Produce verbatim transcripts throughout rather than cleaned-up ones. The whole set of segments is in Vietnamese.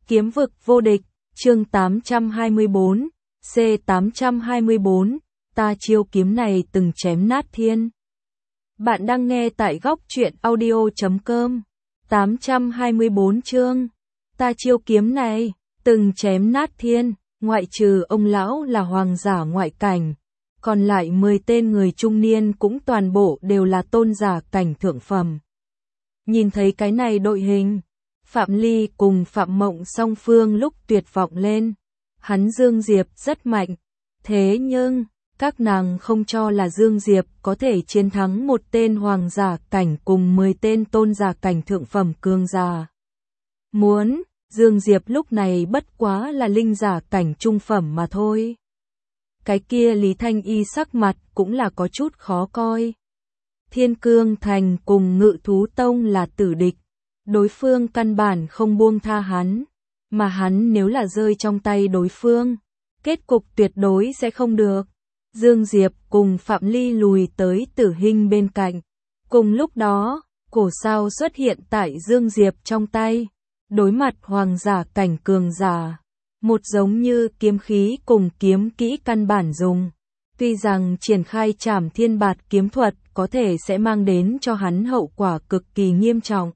Kiếm vực vô địch, chương tám trăm hai mươi bốn, C tám trăm hai mươi bốn, ta chiêu kiếm này từng chém nát thiên. Bạn đang nghe tại góc truyện audio chấm com. tám trăm hai mươi bốn chương. Ta chiêu kiếm này, từng chém nát thiên, ngoại trừ ông lão là hoàng giả ngoại cảnh. Còn lại mười tên người trung niên cũng toàn bộ đều là tôn giả cảnh thượng phẩm. Nhìn thấy cái này đội hình, Phạm Ly cùng Phạm Mộng song phương lúc tuyệt vọng lên. Hắn Dương Diệp rất mạnh, thế nhưng các nàng không cho là Dương Diệp có thể chiến thắng một tên hoàng giả cảnh cùng mười tên tôn giả cảnh thượng phẩm cường giả. Muốn, Dương Diệp lúc này bất quá là linh giả cảnh trung phẩm mà thôi. Cái kia Lý Thanh Y sắc mặt cũng là có chút khó coi. Thiên Cương Thành cùng Ngự Thú Tông là tử địch. Đối phương căn bản không buông tha hắn, mà hắn nếu là rơi trong tay đối phương, kết cục tuyệt đối sẽ không được. Dương Diệp cùng Phạm Ly lùi tới Tử Hinh bên cạnh. Cùng lúc đó, cổ sao xuất hiện tại Dương Diệp trong tay, đối mặt hoàng giả cảnh cường giả. Một giống như kiếm khí cùng kiếm kỹ căn bản dùng. Tuy rằng triển khai Trảm Thiên Bạt kiếm thuật có thể sẽ mang đến cho hắn hậu quả cực kỳ nghiêm trọng.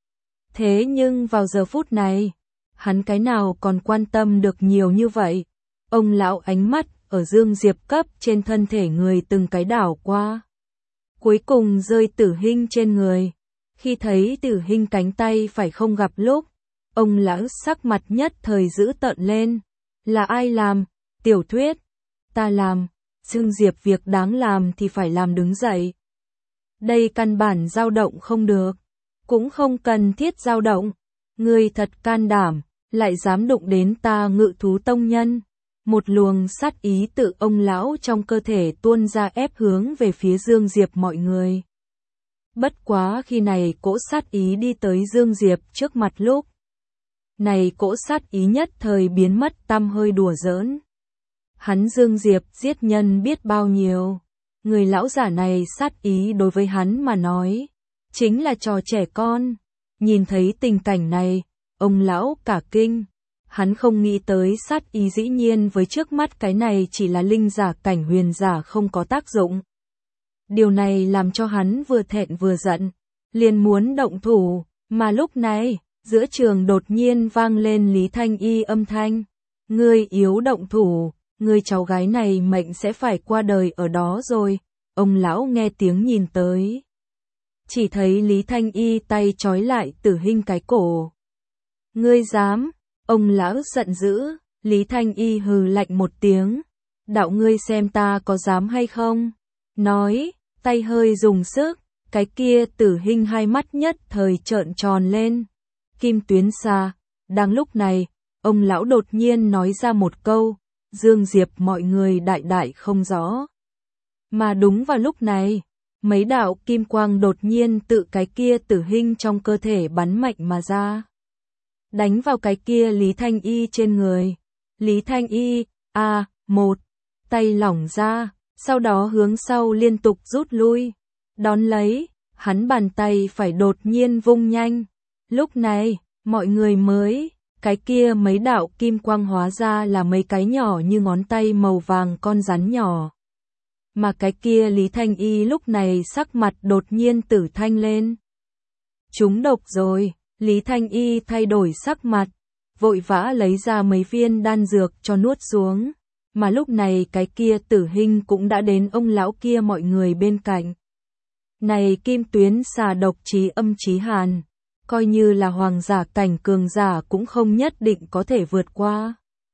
Thế nhưng vào giờ phút này, hắn cái nào còn quan tâm được nhiều như vậy. Ông lão ánh mắt ở Dương Diệp cấp trên thân thể người từng cái đảo qua. Cuối cùng rơi Tử Hinh trên người. Khi thấy Tử Hinh cánh tay phải không gặp lúc, ông lão sắc mặt nhất thời dữ tợn lên. Là ai làm? Tiểu Thuyết. Ta làm. Dương Diệp việc đáng làm thì phải làm đứng dậy. Đây căn bản dao động không được. Cũng không cần thiết dao động. Ngươi thật can đảm, lại dám đụng đến ta Ngự Thú Tông nhân. Một luồng sát ý tự ông lão trong cơ thể tuôn ra ép hướng về phía Dương Diệp mọi người. Bất quá khi này cỗ sát ý đi tới Dương Diệp trước mặt lúc. Này cỗ sát ý nhất thời biến mất tăm hơi đùa giỡn. Hắn Dương Diệp giết nhân biết bao nhiêu. Người lão giả này sát ý đối với hắn mà nói. Chính là trò trẻ con. Nhìn thấy tình cảnh này, ông lão cả kinh. Hắn không nghĩ tới sát ý dĩ nhiên với trước mắt cái này chỉ là linh giả cảnh huyền giả không có tác dụng. Điều này làm cho hắn vừa thẹn vừa giận, liền muốn động thủ, mà lúc này, giữa trường đột nhiên vang lên Lý Thanh Y âm thanh. Ngươi yếu động thủ, ngươi cháu gái này mệnh sẽ phải qua đời ở đó rồi. Ông lão nghe tiếng nhìn tới. Chỉ thấy Lý Thanh Y tay trói lại Tử Hinh cái cổ. Ngươi dám? Ông lão giận dữ. Lý Thanh Y hừ lạnh một tiếng. Đạo ngươi xem ta có dám hay không? Nói, tay hơi dùng sức. Cái kia Tử Hinh hai mắt nhất thời trợn tròn lên. Kim tuyến xa. Đang lúc này, ông lão đột nhiên nói ra một câu. Dương Diệp mọi người đại đại không rõ. Mà đúng vào lúc này, mấy đạo kim quang đột nhiên tự cái kia Tử Hinh trong cơ thể bắn mạnh mà ra. Đánh vào cái kia Lý Thanh Y trên người. Lý Thanh Y, a à, một, tay lỏng ra, sau đó hướng sau liên tục rút lui. Đón lấy, hắn bàn tay phải đột nhiên vung nhanh. Lúc này, mọi người mới, cái kia mấy đạo kim quang hóa ra là mấy cái nhỏ như ngón tay màu vàng con rắn nhỏ. Mà cái kia Lý Thanh Y lúc này sắc mặt đột nhiên tử thanh lên. Chúng độc rồi, Lý Thanh Y thay đổi sắc mặt, vội vã lấy ra mấy viên đan dược cho nuốt xuống. Mà lúc này cái kia Tử Hinh cũng đã đến ông lão kia mọi người bên cạnh. Này kim tuyến xà độc chí âm chí hàn, coi như là hoàng giả cảnh cường giả cũng không nhất định có thể vượt qua.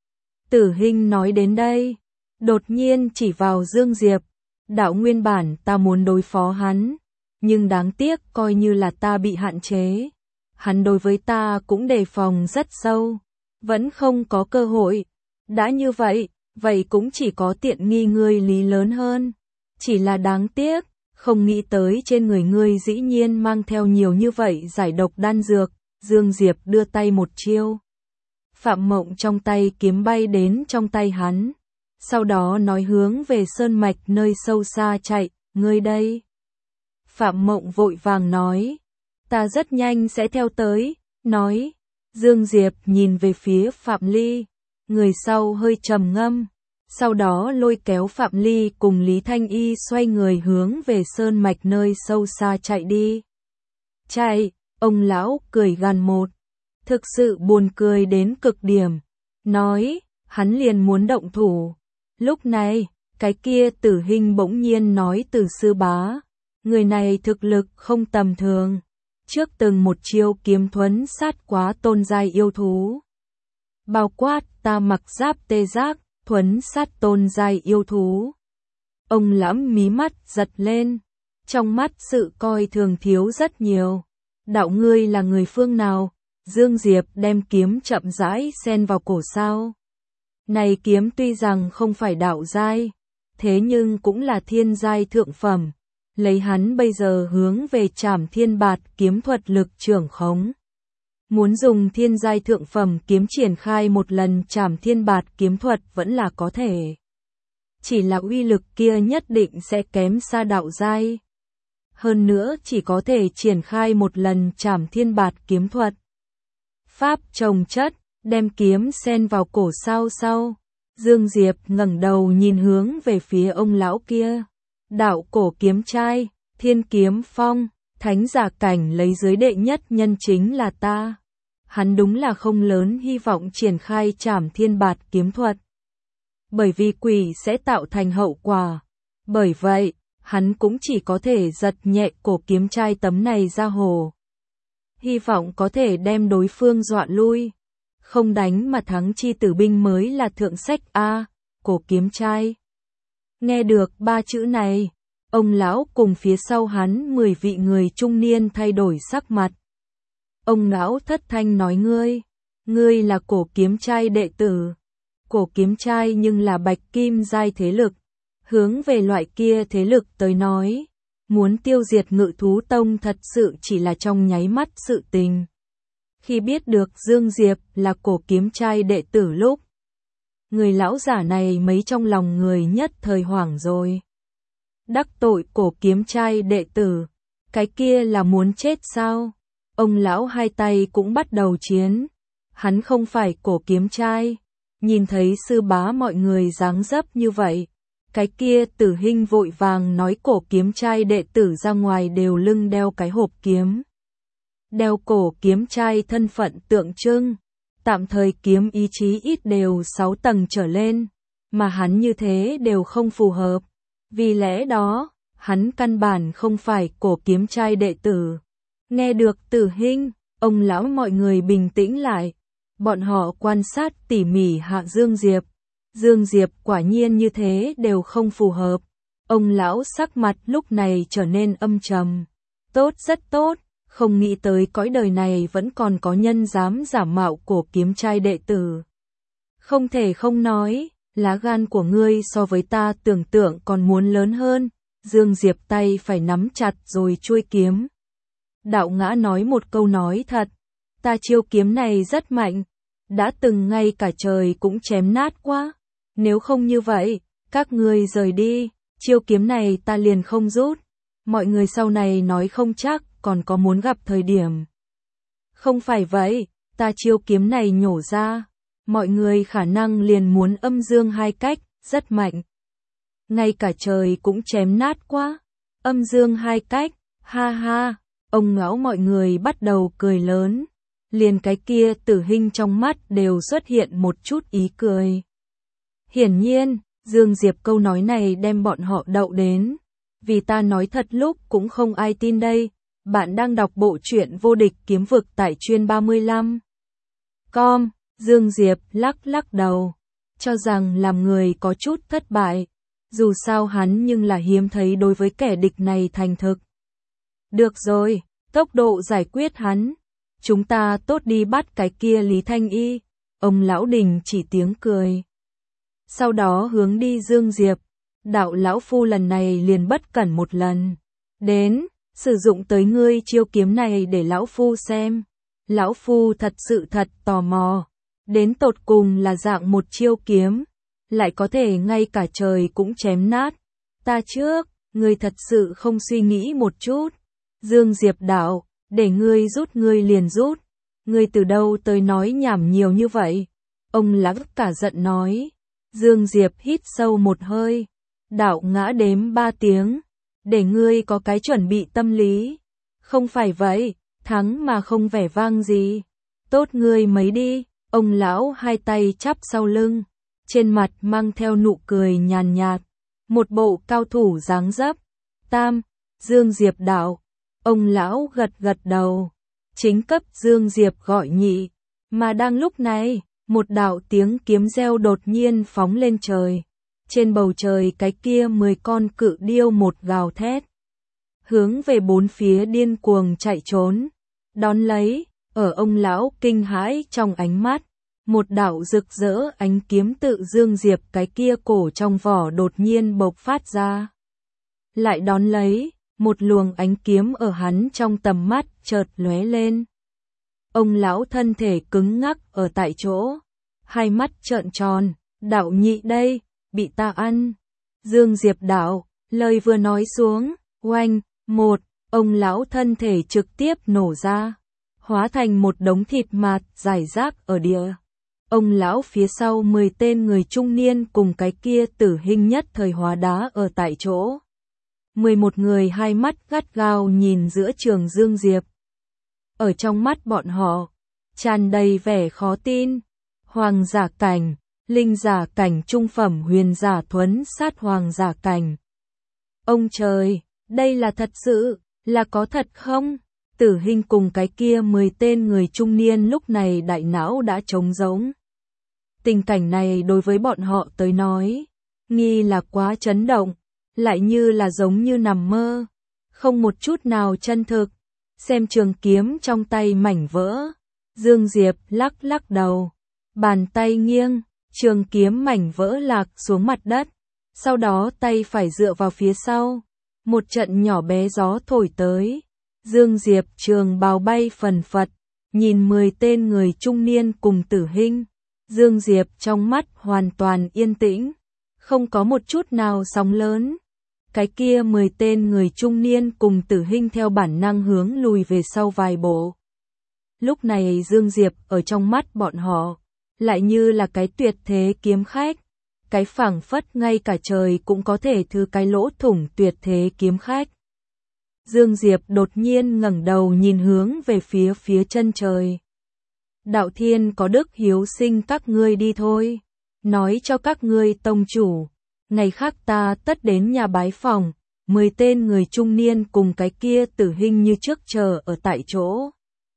Tử Hinh nói đến đây, đột nhiên chỉ vào Dương Diệp. Đạo nguyên bản ta muốn đối phó hắn, nhưng đáng tiếc coi như là ta bị hạn chế. Hắn đối với ta cũng đề phòng rất sâu, vẫn không có cơ hội. Đã như vậy, vậy cũng chỉ có tiện nghi ngươi Lý lớn hơn. Chỉ là đáng tiếc, không nghĩ tới trên người ngươi dĩ nhiên mang theo nhiều như vậy giải độc đan dược. Dương Diệp đưa tay một chiêu. Phạm Mộng trong tay kiếm bay đến trong tay hắn. Sau đó nói hướng về sơn mạch nơi sâu xa chạy, ngươi đây. Phạm Mộng vội vàng nói, ta rất nhanh sẽ theo tới, nói, Dương Diệp nhìn về phía Phạm Ly, người sau hơi trầm ngâm, sau đó lôi kéo Phạm Ly cùng Lý Thanh Y xoay người hướng về sơn mạch nơi sâu xa chạy đi. Chạy, ông lão cười gằn một, thực sự buồn cười đến cực điểm, nói, hắn liền muốn động thủ. Lúc này, cái kia Tử Hinh bỗng nhiên nói Từ sư bá, người này thực lực không tầm thường, trước từng một chiêu kiếm thuấn sát quá tôn giai yêu thú. Bao quát ta mặc giáp tê giác, thuấn sát tôn giai yêu thú. Ông lãm mí mắt giật lên, trong mắt sự coi thường thiếu rất nhiều. Đạo ngươi là người phương nào? Dương Diệp đem kiếm chậm rãi xen vào cổ sao. Này kiếm tuy rằng không phải đạo giai, thế nhưng cũng là thiên giai thượng phẩm. Lấy hắn bây giờ hướng về Trảm Thiên Bạt kiếm thuật lực trưởng khống. Muốn dùng thiên giai thượng phẩm kiếm triển khai một lần Trảm Thiên Bạt kiếm thuật vẫn là có thể. Chỉ là uy lực kia nhất định sẽ kém xa đạo giai. Hơn nữa chỉ có thể triển khai một lần Trảm Thiên Bạt kiếm thuật. Pháp trồng chất, đem kiếm xen vào cổ sao sau. Dương Diệp ngẩng đầu nhìn hướng về phía ông lão kia. Đạo cổ kiếm trai, thiên kiếm phong, thánh giả cảnh lấy dưới đệ nhất nhân chính là ta. Hắn đúng là không lớn hy vọng triển khai Trảm Thiên Bạt kiếm thuật. Bởi vì quỷ sẽ tạo thành hậu quả. Bởi vậy, hắn cũng chỉ có thể giật nhẹ cổ kiếm trai tấm này ra hồ. Hy vọng có thể đem đối phương dọa lui. Không đánh mà thắng chi tử binh mới là thượng sách A, cổ kiếm trai. Nghe được ba chữ này, ông lão cùng phía sau hắn mười vị người trung niên thay đổi sắc mặt. Ông lão thất thanh nói ngươi, ngươi là cổ kiếm trai đệ tử. Cổ kiếm trai nhưng là bạch kim giai thế lực. Hướng về loại kia thế lực tới nói, muốn tiêu diệt Ngự Thú Tông thật sự chỉ là trong nháy mắt sự tình. Khi biết được Dương Diệp là cổ kiếm trai đệ tử lúc, người lão giả này mấy trong lòng người nhất thời hoảng rồi. Đắc tội cổ kiếm trai đệ tử, cái kia là muốn chết sao? Ông lão hai tay cũng bắt đầu chiến. Hắn không phải cổ kiếm trai, nhìn thấy sư bá mọi người dáng dấp như vậy. Cái kia Tử Hinh vội vàng nói cổ kiếm trai đệ tử ra ngoài đều lưng đeo cái hộp kiếm. Đeo cổ kiếm trai thân phận tượng trưng, tạm thời kiếm ý chí ít đều sáu tầng trở lên, mà hắn như thế đều không phù hợp. Vì lẽ đó, hắn căn bản không phải cổ kiếm trai đệ tử. Nghe được Tử Hinh, ông lão mọi người bình tĩnh lại. Bọn họ quan sát tỉ mỉ hạ Dương Diệp. Dương Diệp quả nhiên như thế đều không phù hợp. Ông lão sắc mặt lúc này trở nên âm trầm. Tốt, rất tốt, không nghĩ tới cõi đời này vẫn còn có nhân dám giả mạo cổ kiếm trai đệ tử. Không thể không nói, lá gan của ngươi so với ta tưởng tượng còn muốn lớn hơn. Dương Diệp tay phải nắm chặt rồi chuôi kiếm. Đạo Ngã nói một câu nói thật, ta chiêu kiếm này rất mạnh, đã từng ngay cả trời cũng chém nát quá. Nếu không như vậy, các ngươi rời đi, chiêu kiếm này ta liền không rút. Mọi người sau này nói không chắc còn có muốn gặp thời điểm. Không phải vậy, ta chiêu kiếm này nhổ ra, mọi người khả năng liền muốn âm dương hai cách, rất mạnh. Ngay cả trời cũng chém nát quá, âm dương hai cách, ha ha, ông ngáo mọi người bắt đầu cười lớn. Liền cái kia Tử Hinh trong mắt đều xuất hiện một chút ý cười. Hiển nhiên, Dương Diệp câu nói này đem bọn họ đậu đến. Vì ta nói thật lúc cũng không ai tin đây. Bạn đang đọc bộ truyện Vô Địch Kiếm Vực tại chuyên ba mươi lăm. Com, Dương Diệp lắc lắc đầu, cho rằng làm người có chút thất bại. Dù sao hắn nhưng là hiếm thấy đối với kẻ địch này thành thực. Được rồi, tốc độ giải quyết hắn. Chúng ta tốt đi bắt cái kia Lý Thanh Y. Ông lão Đình chỉ tiếng cười. Sau đó hướng đi Dương Diệp. Đạo lão phu lần này liền bất cẩn một lần. Đến, sử dụng tới ngươi chiêu kiếm này để lão phu xem. Lão phu thật sự thật tò mò. Đến tột cùng là dạng một chiêu kiếm, lại có thể ngay cả trời cũng chém nát. Ta trước, ngươi thật sự không suy nghĩ một chút. Dương Diệp đạo, để ngươi rút ngươi liền rút. ngươi từ đâu tới nói nhảm nhiều như vậy? Ông lão cả giận nói. Dương Diệp hít sâu một hơi. Đạo ngã đếm ba tiếng. Để ngươi có cái chuẩn bị tâm lý. Không phải vậy, thắng mà không vẻ vang gì. Tốt ngươi mấy đi. Ông lão hai tay chắp sau lưng. Trên mặt mang theo nụ cười nhàn nhạt. Một bộ cao thủ dáng dấp. Tam, Dương Diệp đạo. Ông lão gật gật đầu. Chính cấp Dương Diệp gọi nhị. Mà đang lúc này, một đạo tiếng kiếm reo đột nhiên phóng lên trời. Trên bầu trời cái kia mười con cự điêu một gào thét. Hướng về bốn phía điên cuồng chạy trốn. Đón lấy, ở ông lão kinh hãi trong ánh mắt. Một đạo rực rỡ ánh kiếm tự Dương Diệp cái kia cổ trong vỏ đột nhiên bộc phát ra. Lại đón lấy, một luồng ánh kiếm ở hắn trong tầm mắt chợt lóe lên. Ông lão thân thể cứng ngắc ở tại chỗ, hai mắt trợn tròn, đạo nhị đây, bị ta ăn. Dương Diệp đạo, lời vừa nói xuống, oanh, một, ông lão thân thể trực tiếp nổ ra, hóa thành một đống thịt mạt rải rác ở địa. Ông lão phía sau mười tên người trung niên cùng cái kia tử hình nhất thời hóa đá ở tại chỗ. mười một người hai mắt gắt gao nhìn giữa trường Dương Diệp. Ở trong mắt bọn họ, tràn đầy vẻ khó tin. Hoàng giả cảnh, linh giả cảnh trung phẩm huyền giả thuấn sát hoàng giả cảnh. Ông trời, đây là thật sự, là có thật không? Tử hình cùng cái kia mười tên người trung niên lúc này đại não đã trống rỗng. Tình cảnh này đối với bọn họ tới nói, nghi là quá chấn động, lại như là giống như nằm mơ, không một chút nào chân thực. Xem trường kiếm trong tay mảnh vỡ, Dương Diệp lắc lắc đầu, bàn tay nghiêng, trường kiếm mảnh vỡ lạc xuống mặt đất, sau đó tay phải dựa vào phía sau, một trận nhỏ bé gió thổi tới, Dương Diệp trường bào bay phần phật, nhìn mười tên người trung niên cùng tử hình, Dương Diệp trong mắt hoàn toàn yên tĩnh, không có một chút nào sóng lớn. Cái kia mười tên người trung niên cùng tử hình theo bản năng hướng lùi về sau vài bộ. Lúc này Dương Diệp ở trong mắt bọn họ, lại như là cái tuyệt thế kiếm khách, cái phảng phất ngay cả trời cũng có thể thư cái lỗ thủng tuyệt thế kiếm khách. Dương Diệp đột nhiên ngẩng đầu nhìn hướng về phía phía chân trời. Đạo thiên có đức hiếu sinh các ngươi đi thôi, nói cho các ngươi tông chủ. Ngày khác ta tất đến nhà bái phòng, mười tên người trung niên cùng cái kia tử hình như trước chờ ở tại chỗ.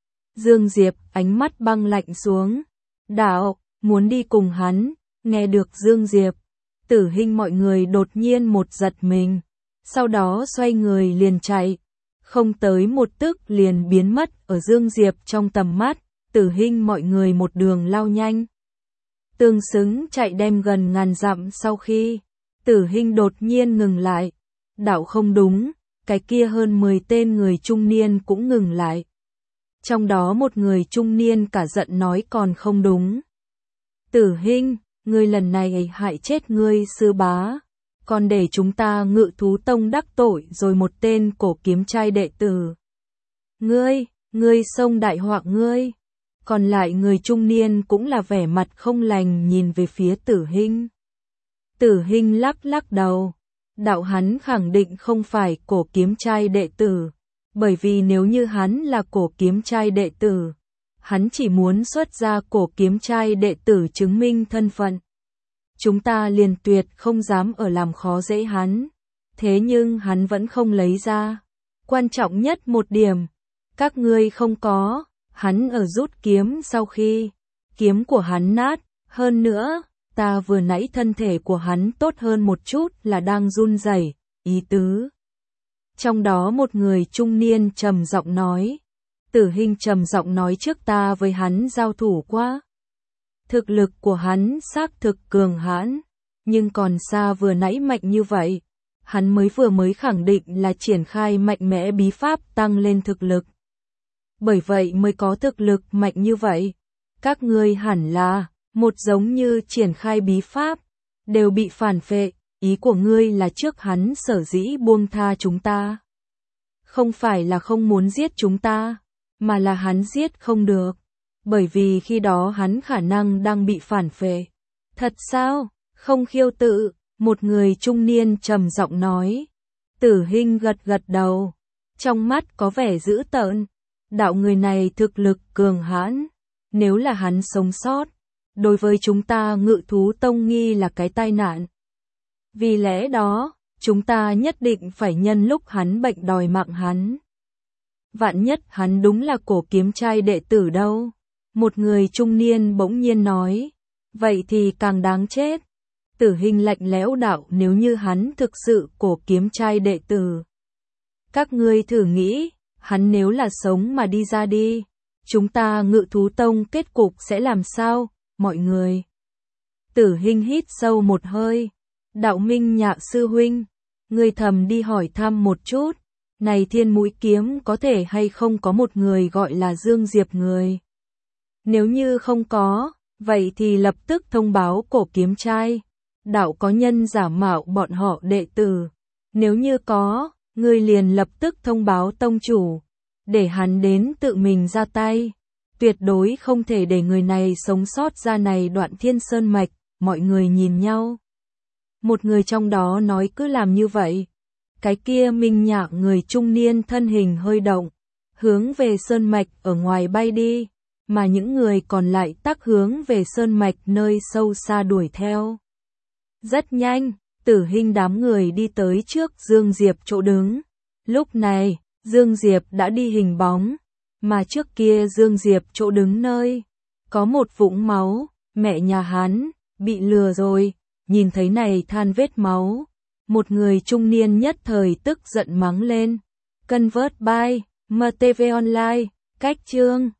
Dương Diệp ánh mắt băng lạnh xuống. Đạo, muốn đi cùng hắn, nghe được Dương Diệp. Tử hình mọi người đột nhiên một giật mình, sau đó xoay người liền chạy. Không tới một tức liền biến mất ở Dương Diệp trong tầm mắt, tử hình mọi người một đường lao nhanh. Tương xứng chạy đem gần ngàn dặm sau khi Tử hình đột nhiên ngừng lại. Đạo không đúng, cái kia hơn mười tên người trung niên cũng ngừng lại. Trong đó một người trung niên cả giận nói còn không đúng. Tử hình, ngươi lần này hại chết ngươi sư bá, còn để chúng ta Ngự Thú Tông đắc tội rồi một tên cổ kiếm trai đệ tử. Ngươi, ngươi xông đại họa ngươi. Còn lại người trung niên cũng là vẻ mặt không lành nhìn về phía tử hình. Tử hình lắc lắc đầu, đạo hắn khẳng định không phải cổ kiếm trai đệ tử, bởi vì nếu như hắn là cổ kiếm trai đệ tử, hắn chỉ muốn xuất ra cổ kiếm trai đệ tử chứng minh thân phận. Chúng ta liền tuyệt không dám ở làm khó dễ hắn, thế nhưng hắn vẫn không lấy ra. Quan trọng nhất một điểm, các ngươi không có, hắn ở rút kiếm sau khi kiếm của hắn nát, hơn nữa ta vừa nãy thân thể của hắn tốt hơn một chút là đang run rẩy, ý tứ. Trong đó một người trung niên trầm giọng nói, tử hình trầm giọng nói trước ta với hắn giao thủ quá. Thực lực của hắn xác thực cường hãn, nhưng còn xa vừa nãy mạnh như vậy. Hắn mới vừa mới khẳng định là triển khai mạnh mẽ bí pháp tăng lên thực lực. Bởi vậy mới có thực lực mạnh như vậy. Các ngươi hẳn là một giống như triển khai bí pháp, đều bị phản phệ, ý của ngươi là trước hắn sở dĩ buông tha chúng ta. Không phải là không muốn giết chúng ta, mà là hắn giết không được. bởi vì khi đó hắn khả năng đang bị phản phệ. Thật sao? Không khiêu tự, một người trung niên trầm giọng nói. Tử Hinh gật gật đầu, trong mắt có vẻ dữ tợn. Đạo người này thực lực cường hãn, nếu là hắn sống sót, đối với chúng ta Ngự thú tông nghi là cái tai nạn. Vì lẽ đó, chúng ta nhất định phải nhân lúc hắn bệnh đòi mạng hắn. Vạn nhất hắn đúng là Cổ Kiếm trai đệ tử đâu. Một người trung niên bỗng nhiên nói, vậy thì càng đáng chết. Tử Hinh lạnh lẽo đạo, nếu như hắn thực sự Cổ Kiếm trai đệ tử. Các ngươi thử nghĩ, hắn nếu là sống mà đi ra đi, chúng ta Ngự thú tông kết cục sẽ làm sao, mọi người. Tử Hinh hít sâu một hơi, đạo Minh Nhạ sư huynh, ngươi thầm đi hỏi thăm một chút, này Thiên Mũi Kiếm có thể hay không có một người gọi là Dương Diệp người. Nếu như không có, vậy thì lập tức thông báo Cổ Kiếm trai, đạo có nhân giả mạo bọn họ đệ tử. Nếu như có, ngươi liền lập tức thông báo tông chủ, để hắn đến tự mình ra tay. Tuyệt đối không thể để người này sống sót ra này đoạn Thiên Sơn mạch. Mọi người nhìn nhau. Một người trong đó nói cứ làm như vậy. Cái kia Minh Nhạ người trung niên thân hình hơi động, hướng về sơn mạch ở ngoài bay đi, mà những người còn lại tắc hướng về sơn mạch nơi sâu xa đuổi theo. Rất nhanh, Tử Hinh đám người đi tới trước Dương Diệp chỗ đứng. Lúc này, Dương Diệp đã đi hình bóng, mà trước kia Dương Diệp chỗ đứng nơi có một vũng máu, mẹ nhà hắn bị lừa rồi. Nhìn thấy này than vết máu, một người trung niên nhất thời tức giận mắng lên. Convert by em tê vê Online, cách chương